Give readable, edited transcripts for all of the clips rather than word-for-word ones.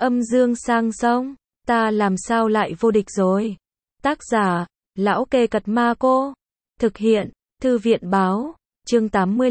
Âm dương sang sông, ta làm sao lại vô địch rồi. Tác giả, Lão Kê Cật Ma Cô. Thực hiện, Thư viện báo. Chương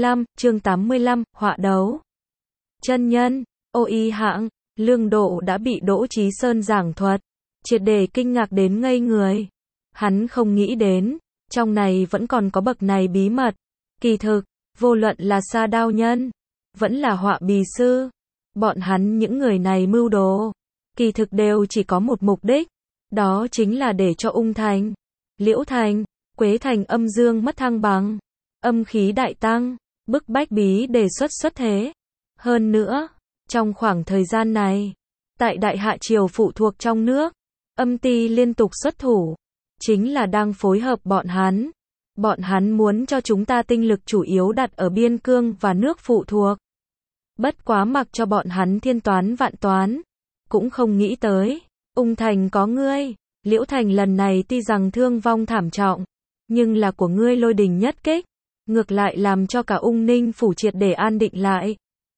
85, họa đấu. Chân nhân, ô y hạng, Lương Độ đã bị Đỗ Chí Sơn giảng thuật, triệt để kinh ngạc đến ngây người. Hắn không nghĩ đến, trong này vẫn còn có bậc này bí mật. Kỳ thực, vô luận là Sa Đao Nhân, vẫn là Họa Bì Sư, bọn hắn những người này mưu đồ, kỳ thực đều chỉ có một mục đích, đó chính là để cho Ung Thành, Liễu Thành, Quế Thành âm dương mất thăng bằng, âm khí đại tăng, bức bách Bí đề xuất thế. Hơn nữa, trong khoảng thời gian này, tại Đại Hạ Triều phụ thuộc trong nước, âm ty liên tục xuất thủ, chính là đang phối hợp bọn hắn. Bọn hắn muốn cho chúng ta tinh lực chủ yếu đặt ở biên cương và nước phụ thuộc. Bất quá mặc cho bọn hắn thiên toán vạn toán, cũng không nghĩ tới, Ung Thành có ngươi, Liễu Thành lần này tuy rằng thương vong thảm trọng, nhưng là của ngươi lôi đình nhất kích, ngược lại làm cho cả Ung Ninh phủ triệt để an định lại.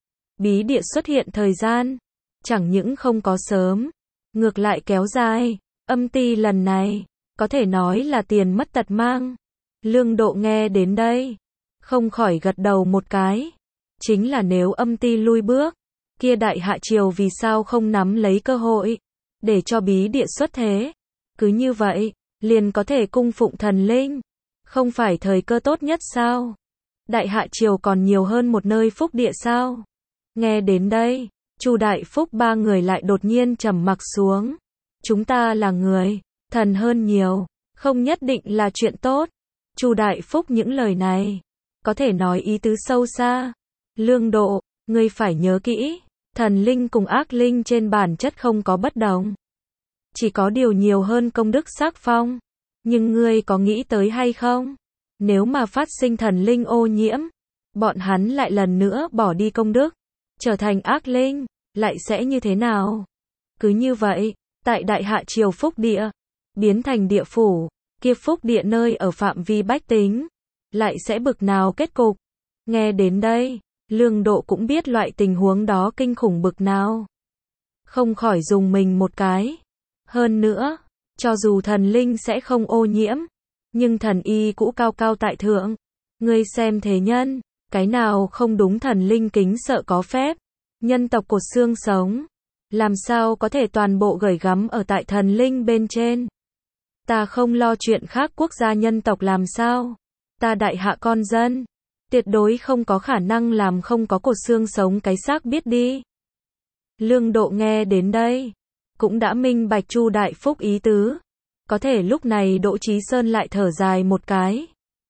Bí địa xuất hiện thời gian, chẳng những không có sớm, ngược lại kéo dài, âm ty lần này, có thể nói là tiền mất tật mang. Lương Độ nghe đến đây, không khỏi gật đầu một cái. Chính là nếu âm ty lui bước, kia Đại Hạ Triều vì sao không nắm lấy cơ hội, để cho bí địa xuất thế. Cứ như vậy, liền có thể cung phụng thần linh. Không phải thời cơ tốt nhất sao? Đại Hạ Triều còn nhiều hơn một nơi phúc địa sao? Nghe đến đây, Chu Đại Phúc ba người lại đột nhiên trầm mặc xuống. Chúng ta là người, thần hơn nhiều, không nhất định là chuyện tốt. Chu Đại Phúc những lời này, có thể nói ý tứ sâu xa. Lương Độ, ngươi phải nhớ kỹ, thần linh cùng ác linh trên bản chất không có bất đồng. Chỉ có điều nhiều hơn công đức sắc phong. Nhưng ngươi có nghĩ tới hay không? Nếu mà phát sinh thần linh ô nhiễm, bọn hắn lại lần nữa bỏ đi công đức, trở thành ác linh, lại sẽ như thế nào? Cứ như vậy, tại Đại Hạ Triều phúc địa, biến thành địa phủ, kia phúc địa nơi ở phạm vi bách tính, lại sẽ bực nào kết cục? Nghe đến đây, Lương Độ cũng biết loại tình huống đó kinh khủng bực nào. Không khỏi dùng mình một cái. Hơn nữa, cho dù thần linh sẽ không ô nhiễm, nhưng thần y cũ cao cao tại thượng. Ngươi xem thế nhân, cái nào không đúng thần linh kính sợ có phép. Nhân tộc cột xương sống, làm sao có thể toàn bộ gửi gắm ở tại thần linh bên trên. Ta không lo chuyện khác quốc gia nhân tộc làm sao. Ta Đại Hạ con dân, tuyệt đối không có khả năng làm không có cột xương sống cái xác biết đi. Lương Độ nghe đến đây, cũng đã minh bạch Chu Đại Phúc ý tứ. Có thể lúc này Đỗ Chí Sơn lại thở dài một cái.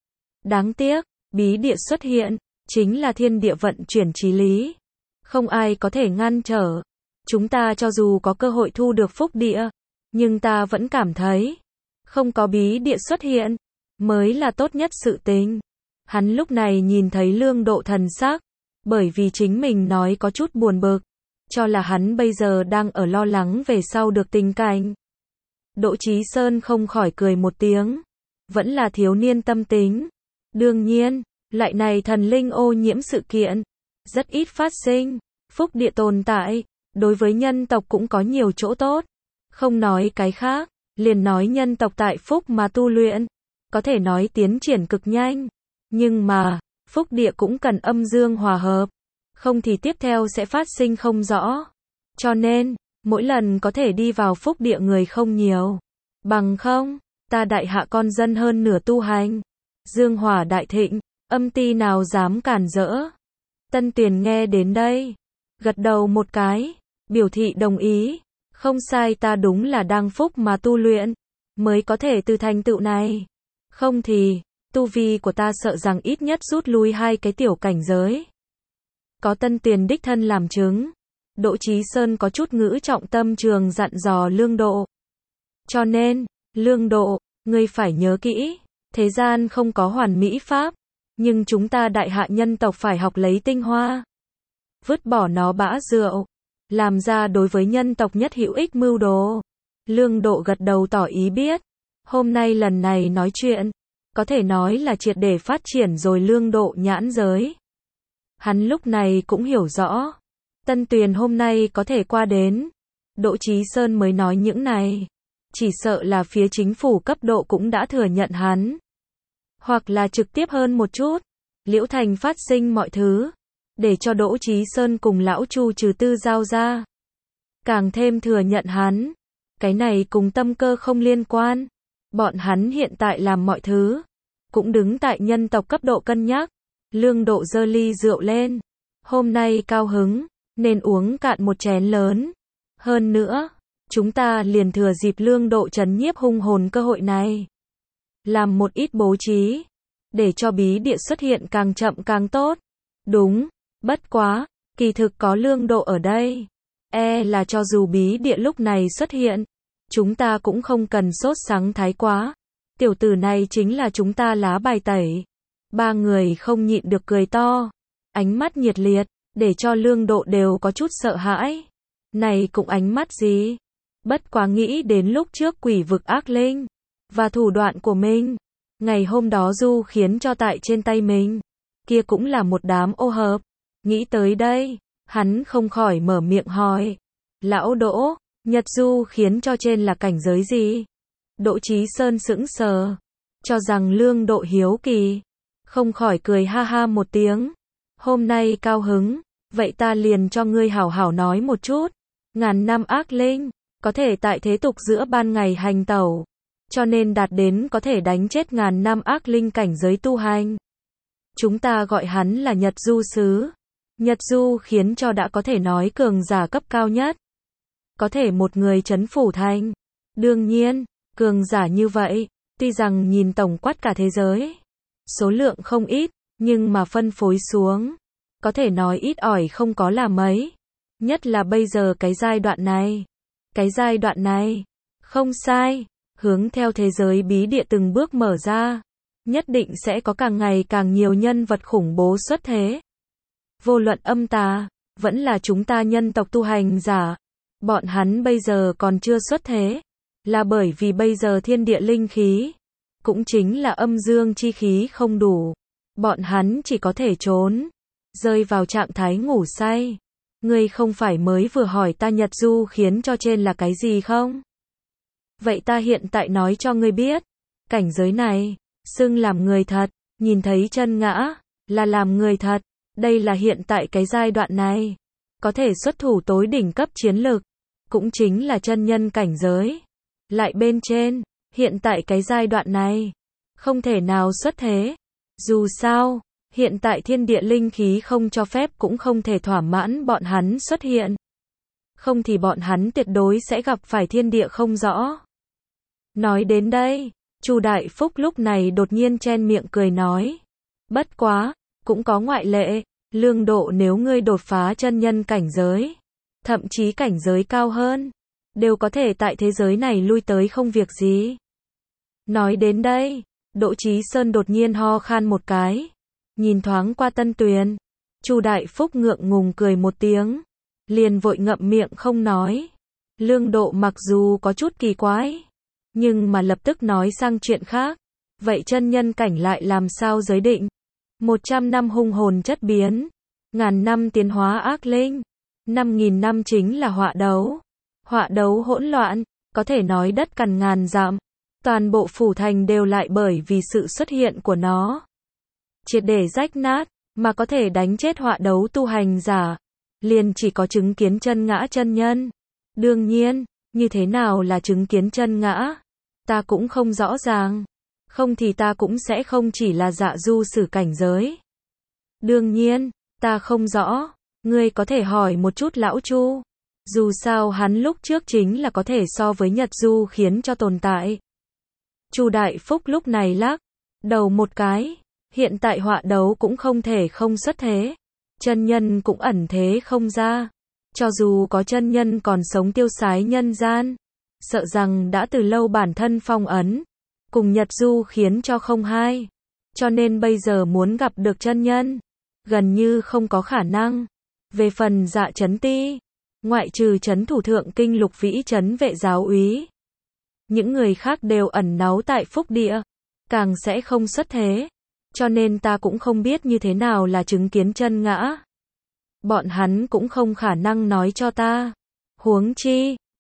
Đáng tiếc, bí địa xuất hiện, chính là thiên địa vận chuyển chí lý. Không ai có thể ngăn trở. Chúng ta cho dù có cơ hội thu được phúc địa, nhưng ta vẫn cảm thấy, không có bí địa xuất hiện, mới là tốt nhất sự tình. Hắn lúc này nhìn thấy Lương Độ thần sắc, bởi vì chính mình nói có chút buồn bực, cho là hắn bây giờ đang ở lo lắng về sau được tình cảnh. Đỗ Chí Sơn không khỏi cười một tiếng, vẫn là thiếu niên tâm tính. Đương nhiên, loại này thần linh ô nhiễm sự kiện, rất ít phát sinh, phúc địa tồn tại, đối với nhân tộc cũng có nhiều chỗ tốt. Không nói cái khác, liền nói nhân tộc tại phúc mà tu luyện, có thể nói tiến triển cực nhanh. Nhưng mà, phúc địa cũng cần âm dương hòa hợp, không thì tiếp theo sẽ phát sinh không rõ. Cho nên, mỗi lần có thể đi vào phúc địa người không nhiều. Bằng không, ta Đại Hạ con dân hơn nửa tu hành. Dương hỏa đại thịnh, âm ty nào dám cản rỡ. Tân Tuyền nghe đến đây, gật đầu một cái, biểu thị đồng ý. Không sai, ta đúng là đang phúc mà tu luyện, mới có thể từ thành tựu này. Không thì, tu vi của ta sợ rằng ít nhất rút lui 2 cái tiểu cảnh giới. Có Tân Tuyền đích thân làm chứng, Đỗ Chí Sơn có chút ngữ trọng tâm trường dặn dò Lương Độ. Cho nên, Lương Độ, ngươi phải nhớ kỹ, thế gian không có hoàn mỹ pháp, nhưng chúng ta Đại Hạ nhân tộc phải học lấy tinh hoa. Vứt bỏ nó bã rượu, làm ra đối với nhân tộc nhất hữu ích mưu đồ. Lương Độ gật đầu tỏ ý biết. Hôm nay lần này nói chuyện, có thể nói là triệt để phát triển rồi Lương Độ nhãn giới. Hắn lúc này cũng hiểu rõ, Tân Tuyền hôm nay có thể qua đến, Đỗ Chí Sơn mới nói những này. Chỉ sợ là phía chính phủ cấp độ cũng đã thừa nhận hắn. Hoặc là trực tiếp hơn một chút. Liễu Thành phát sinh mọi thứ. Để cho Đỗ Chí Sơn cùng lão Chu trừ tư giao ra. Càng thêm thừa nhận hắn. Cái này cùng tâm cơ không liên quan. Bọn hắn hiện tại làm mọi thứ. Cũng đứng tại nhân tộc cấp độ cân nhắc. Lương Độ giơ ly rượu lên. Hôm nay cao hứng, nên uống cạn một chén lớn. Hơn nữa, chúng ta liền thừa dịp Lương Độ trấn nhiếp hung hồn cơ hội này. Làm một ít bố trí. Để cho bí địa xuất hiện càng chậm càng tốt. Đúng, bất quá, kỳ thực có Lương Độ ở đây. Là cho dù bí địa lúc này xuất hiện. Chúng ta cũng không cần sốt sắng thái quá. Tiểu tử này chính là chúng ta lá bài tẩy. Ba người không nhịn được cười to. Ánh mắt nhiệt liệt, để cho Lương Độ đều có chút sợ hãi. Này cũng ánh mắt gì? Bất quá nghĩ đến lúc trước quỷ vực ác linh. Và thủ đoạn của mình. Ngày hôm đó Du khiến cho tại trên tay mình. Kia cũng là một đám ô hợp. Nghĩ tới đây, hắn không khỏi mở miệng hỏi. Lão Đỗ, Nhật Du khiến cho trên là cảnh giới gì? Đỗ Chí Sơn sững sờ. Cho rằng Lương Độ hiếu kỳ. Không khỏi cười ha ha một tiếng. Hôm nay cao hứng, vậy ta liền cho ngươi hảo hảo nói một chút. Ngàn năm ác linh, có thể tại thế tục giữa ban ngày hành tẩu. Cho nên đạt đến có thể đánh chết ngàn năm ác linh cảnh giới tu hành. Chúng ta gọi hắn là Nhật Du Sứ. Nhật Du khiến cho đã có thể nói cường giả cấp cao nhất. Có thể một người trấn phủ thành. Đương nhiên, cường giả như vậy, tuy rằng nhìn tổng quát cả thế giới. Số lượng không ít, nhưng mà phân phối xuống. Có thể nói ít ỏi không có là mấy. Nhất là bây giờ cái giai đoạn này. Cái giai đoạn này, không sai, hướng theo thế giới bí địa từng bước mở ra. Nhất định sẽ có càng ngày càng nhiều nhân vật khủng bố xuất thế. Vô luận âm tà, vẫn là chúng ta nhân tộc tu hành giả. Bọn hắn bây giờ còn chưa xuất thế. Là bởi vì bây giờ thiên địa linh khí. Cũng chính là âm dương chi khí không đủ. Bọn hắn chỉ có thể trốn. Rơi vào trạng thái ngủ say. Ngươi không phải mới vừa hỏi ta Nhật Du khiến cho trên là cái gì không? Vậy ta hiện tại nói cho ngươi biết. Cảnh giới này, xưng làm người thật, nhìn thấy chân ngã, là làm người thật. Đây là hiện tại cái giai đoạn này. Có thể xuất thủ tối đỉnh cấp chiến lực. Cũng chính là chân nhân cảnh giới. Lại bên trên, hiện tại cái giai đoạn này, không thể nào xuất thế. Dù sao, hiện tại thiên địa linh khí không cho phép cũng không thể thỏa mãn bọn hắn xuất hiện. Không thì bọn hắn tuyệt đối sẽ gặp phải thiên địa không rõ. Nói đến đây, Chu Đại Phúc lúc này đột nhiên chen miệng cười nói. Bất quá, cũng có ngoại lệ, Lương Độ nếu ngươi đột phá chân nhân cảnh giới, thậm chí cảnh giới cao hơn, đều có thể tại thế giới này lui tới không việc gì. Nói đến đây, Đỗ Chí Sơn đột nhiên ho khan một cái. Nhìn thoáng qua Tân Tuyền. Chu Đại Phúc ngượng ngùng cười một tiếng. Liền vội ngậm miệng không nói. Lương Độ mặc dù có chút kỳ quái. Nhưng mà lập tức nói sang chuyện khác. Vậy chân nhân cảnh lại làm sao giới định? 100 năm hung hồn chất biến. Ngàn năm tiến hóa ác linh. 5.000 năm chính là họa đấu. Họa đấu hỗn loạn. Có thể nói đất cằn ngàn dặm. Toàn bộ phủ thành đều lại bởi vì sự xuất hiện của nó. Triệt để rách nát, mà có thể đánh chết họa đấu tu hành giả. Liền chỉ có chứng kiến chân ngã chân nhân. Đương nhiên, như thế nào là chứng kiến chân ngã? Ta cũng không rõ ràng. Không thì ta cũng sẽ không chỉ là dạ du sử cảnh giới. Đương nhiên, ta không rõ. Ngươi có thể hỏi một chút lão Chu. Dù sao hắn lúc trước chính là có thể so với Nhật Du khiến cho tồn tại. Chu Đại Phúc lúc này lắc đầu một cái. Hiện tại họa đấu cũng không thể không xuất thế. Chân nhân cũng ẩn thế không ra. Cho dù có chân nhân còn sống tiêu sái nhân gian. Sợ rằng đã từ lâu bản thân phong ấn. Cùng Nhật Du khiến cho không hai. Cho nên bây giờ muốn gặp được chân nhân. Gần như không có khả năng. Về phần Dạ Chấn Ti. Ngoại trừ Chấn Thủ Thượng Kinh Lục Vĩ Chấn Vệ Giáo úy. Những người khác đều ẩn náu tại Phúc Địa. Càng sẽ không xuất thế. Cho nên ta cũng không biết như thế nào là chứng kiến chân ngã. Bọn hắn cũng không khả năng nói cho ta. Huống chi,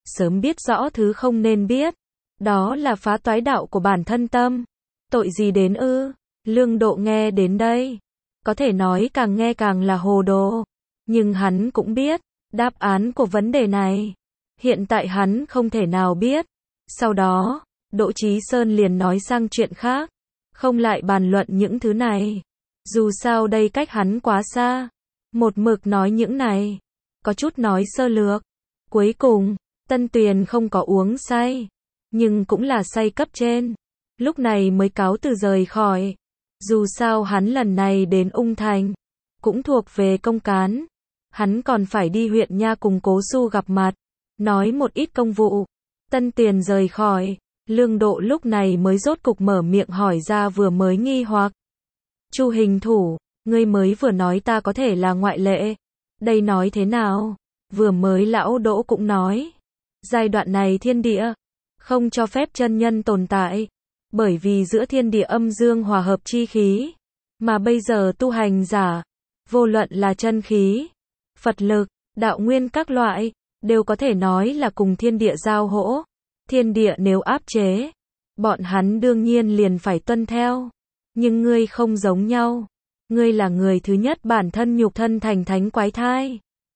sớm biết rõ thứ không nên biết. Đó là phá toái đạo của bản thân tâm. Tội gì đến ư? Lương Độ nghe đến đây, có thể nói càng nghe càng là hồ đồ. Nhưng hắn cũng biết đáp án của vấn đề này. Hiện tại hắn không thể nào biết. Sau đó, Đỗ Chí Sơn liền nói sang chuyện khác. Không lại bàn luận những thứ này. Dù sao đây cách hắn quá xa. Một mực nói những này. Có chút nói sơ lược. Cuối cùng, Tân Tuyền không có uống say. Nhưng cũng là say cấp trên. Lúc này mới cáo từ rời khỏi. Dù sao hắn lần này đến Ung Thành. Cũng thuộc về công cán. Hắn còn phải đi huyện nha cùng Cố Xu gặp mặt. Nói một ít công vụ. Tân Tuyền rời khỏi. Lương Độ lúc này mới rốt cục mở miệng hỏi ra vừa mới nghi hoặc. Chu hình thủ, ngươi mới vừa nói ta có thể là ngoại lệ. Đây nói thế nào? Vừa mới lão Đỗ cũng nói. Giai đoạn này thiên địa không cho phép chân nhân tồn tại. Bởi vì giữa thiên địa âm dương hòa hợp chi khí. Mà bây giờ tu hành giả, vô luận là chân khí, Phật lực, đạo nguyên các loại, đều có thể nói là cùng thiên địa giao hỗ. Thiên địa nếu áp chế, bọn hắn đương nhiên liền phải tuân theo. Nhưng ngươi không giống nhau. Ngươi là người thứ nhất bản thân nhục thân thành thánh quái thai.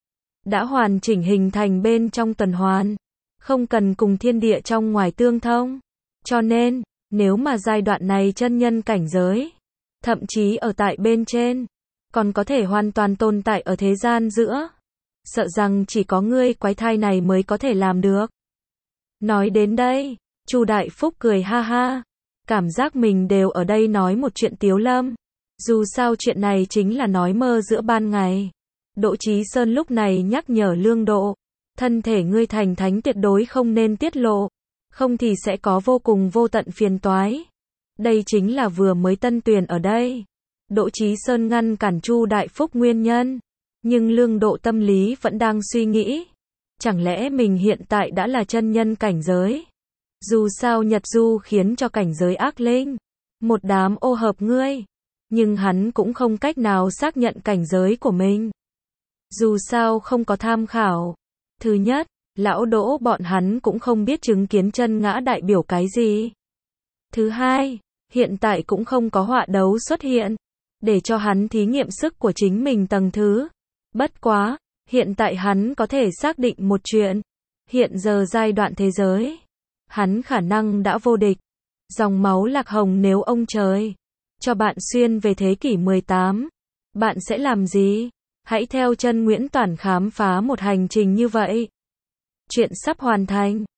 Đã hoàn chỉnh hình thành bên trong tuần hoàn. Không cần cùng thiên địa trong ngoài tương thông. Cho nên, nếu mà giai đoạn này chân nhân cảnh giới, thậm chí ở tại bên trên, còn có thể hoàn toàn tồn tại ở thế gian giữa. Sợ rằng chỉ có ngươi quái thai này mới có thể làm được. Nói đến đây, Chu Đại Phúc cười ha ha. Cảm giác mình đều ở đây nói một chuyện tiếu lâm. Dù sao chuyện này chính là nói mơ giữa ban ngày. Đỗ Chí Sơn lúc này nhắc nhở Lương Độ. Thân thể ngươi thành thánh tuyệt đối không nên tiết lộ. Không thì sẽ có vô cùng vô tận phiền toái. Đây chính là vừa mới Tân Tuyền ở đây. Đỗ Chí Sơn ngăn cản Chu Đại Phúc nguyên nhân. Nhưng Lương Độ tâm lý vẫn đang suy nghĩ. Chẳng lẽ mình hiện tại đã là chân nhân cảnh giới? Dù sao Nhật Du khiến cho cảnh giới ác linh. Một đám ô hợp ngươi. Nhưng hắn cũng không cách nào xác nhận cảnh giới của mình. Dù sao không có tham khảo. Thứ nhất, lão Đỗ bọn hắn cũng không biết chứng kiến chân ngã đại biểu cái gì. Thứ hai, hiện tại cũng không có họa đấu xuất hiện. Để cho hắn thí nghiệm sức của chính mình tầng thứ. Bất quá, hiện tại hắn có thể xác định một chuyện. Hiện giờ giai đoạn thế giới, hắn khả năng đã vô địch. Dòng máu Lạc Hồng nếu ông trời cho bạn xuyên về thế kỷ 18, bạn sẽ làm gì? Hãy theo chân Nguyễn Toản khám phá một hành trình như vậy. Chuyện sắp hoàn thành.